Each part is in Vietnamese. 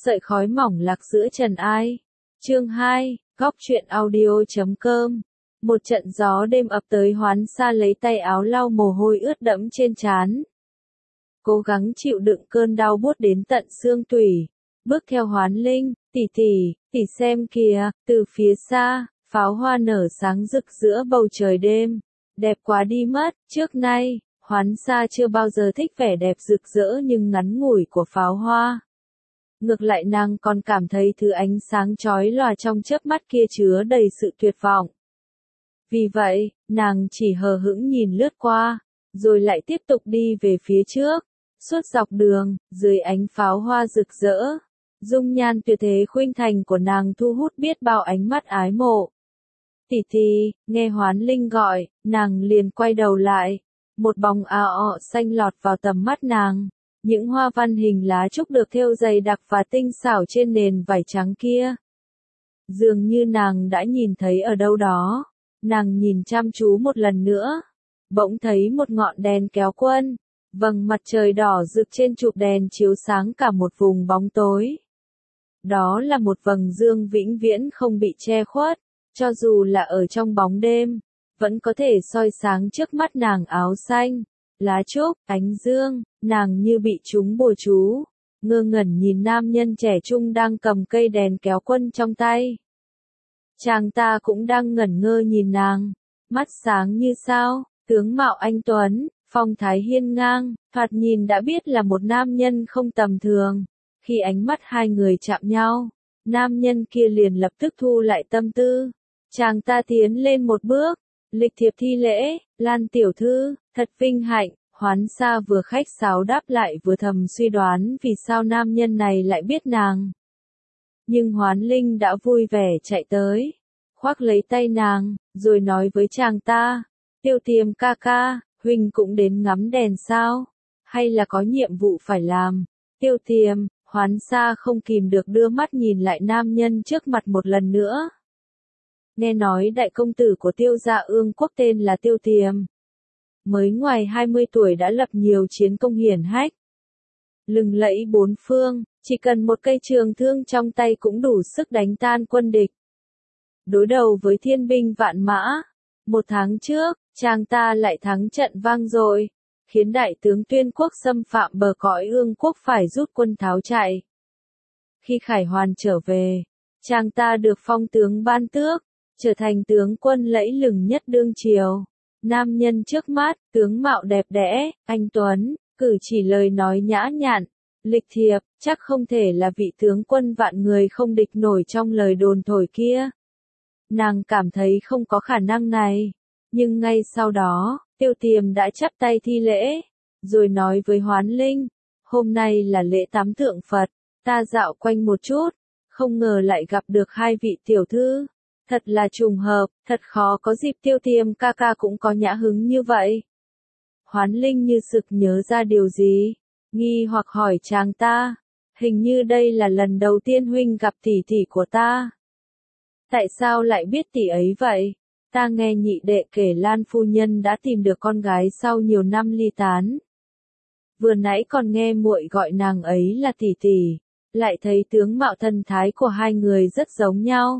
Sợi khói mỏng lạc giữa trần ai. Chương 2, góc truyện audio.com. Một trận gió đêm ập tới, Hoán Sa lấy tay áo lau mồ hôi ướt đẫm trên trán. Cố gắng chịu đựng cơn đau buốt đến tận xương tủy. Bước theo Hoán Linh, tỷ xem kìa, từ phía xa, pháo hoa nở sáng rực giữa bầu trời đêm. Đẹp quá đi mất, trước nay, Hoán Sa chưa bao giờ thích vẻ đẹp rực rỡ nhưng ngắn ngủi của pháo hoa. Ngược lại nàng còn cảm thấy thứ ánh sáng chói lòa trong chớp mắt kia chứa đầy sự tuyệt vọng. Vì vậy, nàng chỉ hờ hững nhìn lướt qua, rồi lại tiếp tục đi về phía trước. Suốt dọc đường, dưới ánh pháo hoa rực rỡ, dung nhan tuyệt thế khuynh thành của nàng thu hút biết bao ánh mắt ái mộ. Tỷ, nghe Hoán Linh gọi, nàng liền quay đầu lại. Một bóng ảo xanh lọt vào tầm mắt nàng. Những hoa văn hình lá trúc được thêu dày đặc và tinh xảo trên nền vải trắng kia. Dường như nàng đã nhìn thấy ở đâu đó. Nàng nhìn chăm chú một lần nữa. Bỗng thấy một ngọn đèn kéo quân. Vầng mặt trời đỏ rực trên trục đèn chiếu sáng cả một vùng bóng tối. Đó là một vầng dương vĩnh viễn không bị che khuất. Cho dù là ở trong bóng đêm, vẫn có thể soi sáng trước mắt nàng. Áo xanh, lá trúc, ánh dương, nàng như bị trúng bùa chú, ngơ ngẩn nhìn nam nhân trẻ trung đang cầm cây đèn kéo quân trong tay. Chàng ta cũng đang ngẩn ngơ nhìn nàng, mắt sáng như sao, tướng mạo anh tuấn, phong thái hiên ngang, thoạt nhìn đã biết là một nam nhân không tầm thường. Khi ánh mắt hai người chạm nhau, nam nhân kia liền lập tức thu lại tâm tư. Chàng ta tiến lên một bước, lịch thiệp thi lễ, Lan tiểu thư, thật vinh hạnh. Hoán Sa vừa khách sáo đáp lại vừa thầm suy đoán vì sao nam nhân này lại biết nàng. Nhưng Hoán Linh đã vui vẻ chạy tới, khoác lấy tay nàng, rồi nói với chàng ta, Tiêu Tiềm ca ca, huynh cũng đến ngắm đèn sao? Hay là có nhiệm vụ phải làm? Tiêu Tiềm, Hoán Sa không kìm được đưa mắt nhìn lại nam nhân trước mặt một lần nữa. Nghe nói đại công tử của Tiêu gia Ương quốc tên là Tiêu Tiềm. Mới ngoài 20 tuổi đã lập nhiều chiến công hiển hách. Lừng lẫy bốn phương, chỉ cần một cây trường thương trong tay cũng đủ sức đánh tan quân địch. Đối đầu với thiên binh vạn mã, một tháng trước, chàng ta lại thắng trận vang dội, khiến đại tướng Tuyên quốc xâm phạm bờ cõi Ương quốc phải rút quân tháo chạy. Khi Khải Hoàn trở về, chàng ta được phong tướng ban tước, trở thành tướng quân lẫy lừng nhất đương triều. Nam nhân trước mắt, tướng mạo đẹp đẽ, anh tuấn, cử chỉ lời nói nhã nhặn, lịch thiệp, chắc không thể là vị tướng quân vạn người không địch nổi trong lời đồn thổi kia. Nàng cảm thấy không có khả năng này, nhưng ngay sau đó, Tiêu Tiềm đã chắp tay thi lễ, rồi nói với Hoán Linh, hôm nay là lễ tắm thượng Phật, ta dạo quanh một chút, không ngờ lại gặp được hai vị tiểu thư. Thật là trùng hợp, thật khó có dịp Tiêu Tiềm ca ca cũng có nhã hứng như vậy. Hoán Linh như sực nhớ ra điều gì, nghi hoặc hỏi chàng ta, hình như đây là lần đầu tiên huynh gặp tỷ tỷ của ta. Tại sao lại biết tỷ ấy vậy? Ta nghe nhị đệ kể Lan phu nhân đã tìm được con gái sau nhiều năm ly tán. Vừa nãy còn nghe muội gọi nàng ấy là tỷ tỷ, lại thấy tướng mạo thần thái của hai người rất giống nhau.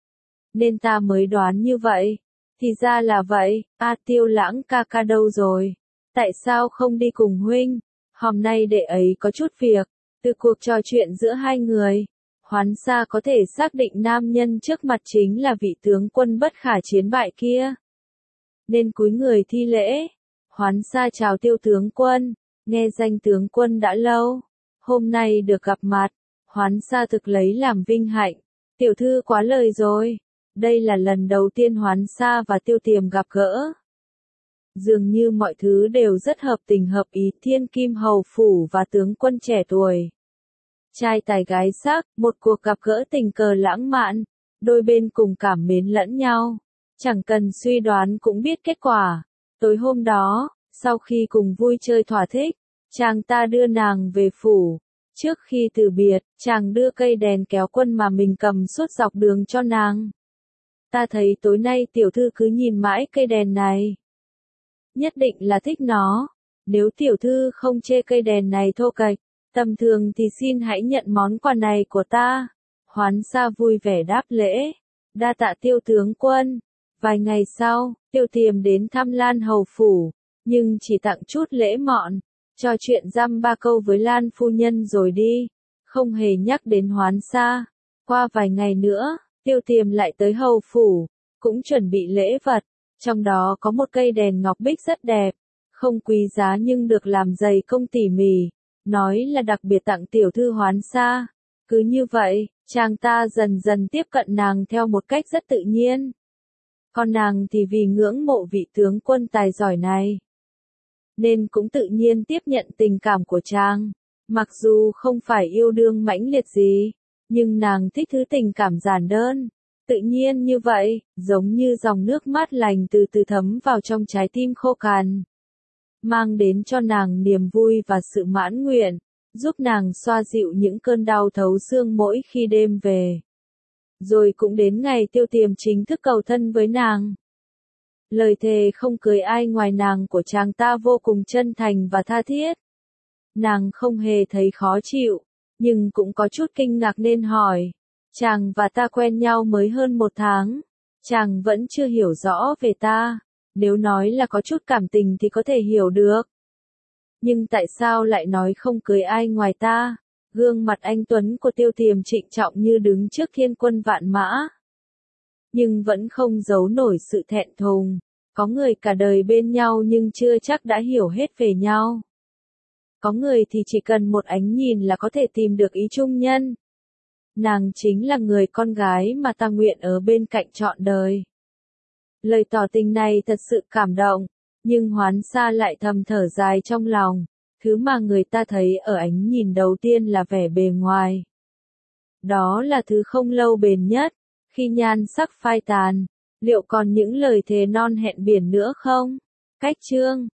Nên ta mới đoán như vậy. Thì ra là vậy, Tiêu Lãng ca ca đâu rồi? Tại sao không đi cùng huynh? Hôm nay đệ ấy có chút việc. Từ cuộc trò chuyện giữa hai người, Hoán Sa có thể xác định nam nhân trước mặt chính là vị tướng quân bất khả chiến bại kia. Nên cúi người thi lễ. Hoán Sa chào Tiêu tướng quân, nghe danh tướng quân đã lâu. Hôm nay được gặp mặt, Hoán Sa thực lấy làm vinh hạnh. Tiểu thư quá lời rồi. Đây là lần đầu tiên Hoán Sa và Tiêu Tiềm gặp gỡ. Dường như mọi thứ đều rất hợp tình hợp ý. Thiên Kim hầu phủ và tướng quân trẻ tuổi, trai tài gái sắc, một cuộc gặp gỡ tình cờ lãng mạn, đôi bên cùng cảm mến lẫn nhau, chẳng cần suy đoán cũng biết kết quả. Tối hôm đó, sau khi cùng vui chơi thỏa thích, chàng ta đưa nàng về phủ. Trước khi từ biệt, chàng đưa cây đèn kéo quân mà mình cầm suốt dọc đường cho nàng. Ta thấy tối nay tiểu thư cứ nhìn mãi cây đèn này. Nhất định là thích nó. Nếu tiểu thư không chê cây đèn này thô kệch, Tầm thường thì xin hãy nhận món quà này của ta. Hoán Sa vui vẻ đáp lễ. Đa tạ Tiêu tướng quân. Vài ngày sau, Tiêu Tiềm đến thăm Lan hầu phủ, nhưng chỉ tặng chút lễ mọn, trò chuyện dăm ba câu với Lan phu nhân rồi đi, không hề nhắc đến Hoán Sa. Qua vài ngày nữa, Tiêu Tiềm lại tới hầu phủ, cũng chuẩn bị lễ vật, trong đó có một cây đèn ngọc bích rất đẹp, không quý giá nhưng được làm dày công tỉ mỉ, nói là đặc biệt tặng tiểu thư Hoán Sa. Cứ như vậy, chàng ta dần dần tiếp cận nàng theo một cách rất tự nhiên. Còn nàng thì vì ngưỡng mộ vị tướng quân tài giỏi này, nên cũng tự nhiên tiếp nhận tình cảm của chàng. Mặc dù không phải yêu đương mãnh liệt gì, nhưng nàng thích thứ tình cảm giản đơn, tự nhiên như vậy, giống như dòng nước mát lành từ từ thấm vào trong trái tim khô cằn, mang đến cho nàng niềm vui và sự mãn nguyện, giúp nàng xoa dịu những cơn đau thấu xương mỗi khi đêm về. Rồi cũng đến ngày Tiêu Tiềm chính thức cầu thân với nàng. Lời thề không cưới ai ngoài nàng của chàng ta vô cùng chân thành và tha thiết. Nàng không hề thấy khó chịu, nhưng cũng có chút kinh ngạc nên hỏi. Chàng và ta quen nhau mới hơn 1 tháng, chàng vẫn chưa hiểu rõ về ta, nếu nói là có chút cảm tình thì có thể hiểu được. Nhưng tại sao lại nói không cưới ai ngoài ta? Gương mặt anh tuấn của Tiêu Tiềm trịnh trọng như đứng trước thiên quân vạn mã. Nhưng vẫn không giấu nổi sự thẹn thùng. Có người cả đời bên nhau nhưng chưa chắc đã hiểu hết về nhau. Có người thì chỉ cần một ánh nhìn là có thể tìm được ý chung nhân. Nàng chính là người con gái mà ta nguyện ở bên cạnh trọn đời. Lời tỏ tình này thật sự cảm động, nhưng Hoán Sa lại thầm thở dài trong lòng. Thứ mà người ta thấy ở ánh nhìn đầu tiên là vẻ bề ngoài. Đó là thứ không lâu bền nhất, khi nhan sắc phai tàn, liệu còn những lời thề non hẹn biển nữa không? Cách chương